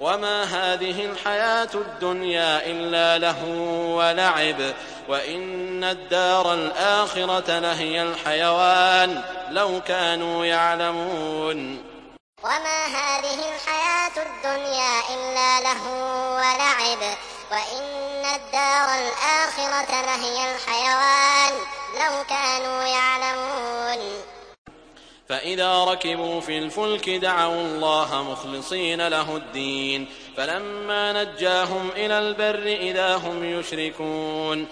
وما هذه الحياة الدنيا إلا لهو ولعب وإن الدار الآخرة لهي الحيوان لو كانوا يعلمون. وما هذه الحياة الدنيا إلا لهو ولعب وإن الدار الآخرة لهي الحيوان لو كانوا يعلمون. فإذا ركبوا في الفلك دعوا الله مخلصين له الدين فلما نجاهم إلى البر إذا هم يشركون.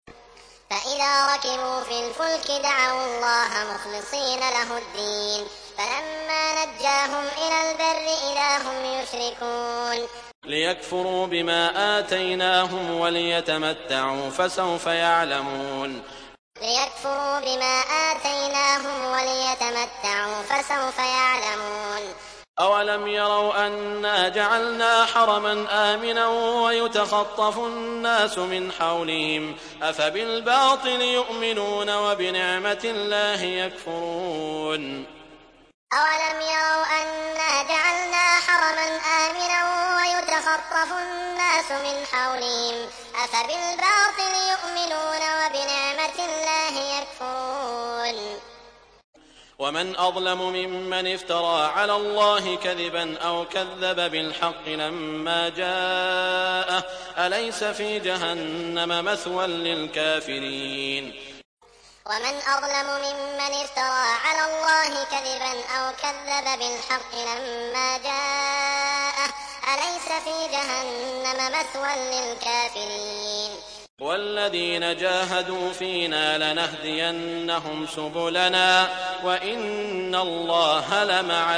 فإذا ركبوا في الفلك دعوا الله مخلصين له الدين فلما نجاهم إلى البر إذا هم يشركون. ليكفروا بما آتيناهم وليتمتعوا فسوف يعلمون. ليكفروا بما آتيناهم وليتمتعوا فسوف يعلمون. أولم يروا أنا جعلنا حرما آمنا ويتخطف الناس من حولهم أفبالباطل يؤمنون وبنعمة الله يكفرون. أولم يروا أنا جعلنا حرما آمنا ويتخطف الناس من حولهم أفبالباطل يؤمنون وبنعمة الله يكفرون. ومن أظلم ممن افترى على الله كذبا أو كذب بالحق لما جاءه أليس في جهنم مثوى للكافرين. ومن أظلم ممن افترى على الله كذبا أو كذب بالحق لما جاءه أليس في جهنم مثوى للكافرين. والذين جاهدوا فينا لنهدينهم سبلنا وإن الله لمع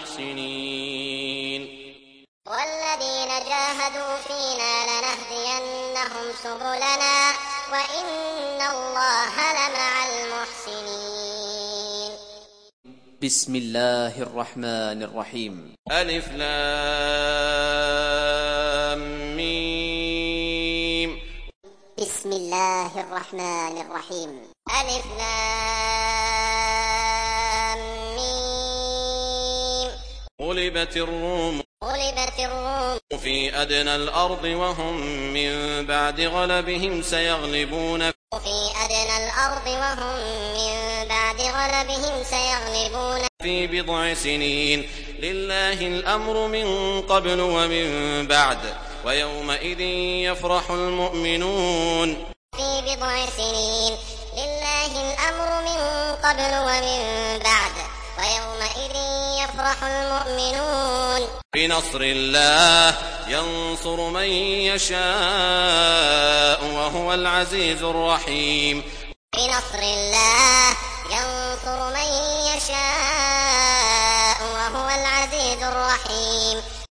المحسنين. والذين جاهدوا فينا لنهدينهم سبلنا وإن الله لمع المحسنين. بسم الله الرحمن الرحيم. ألف لام ميم. بسم الله الرحمن الرحيم. ألف لام ميم. غلبت الروم في أدنى الأرض وهم من بعد غلبهم سيغلبون في بضع سنين لله الأمر من قبل ومن بعد ويومئذ يفرح المؤمنون. في بضع سنين لله الأمر من قبل ومن بعد ويومئذ يفرح المؤمنون. بنصر الله ينصر من يشاء وهو العزيز الرحيم. بنصر الله ينصر من يشاء وهو العزيز الرحيم.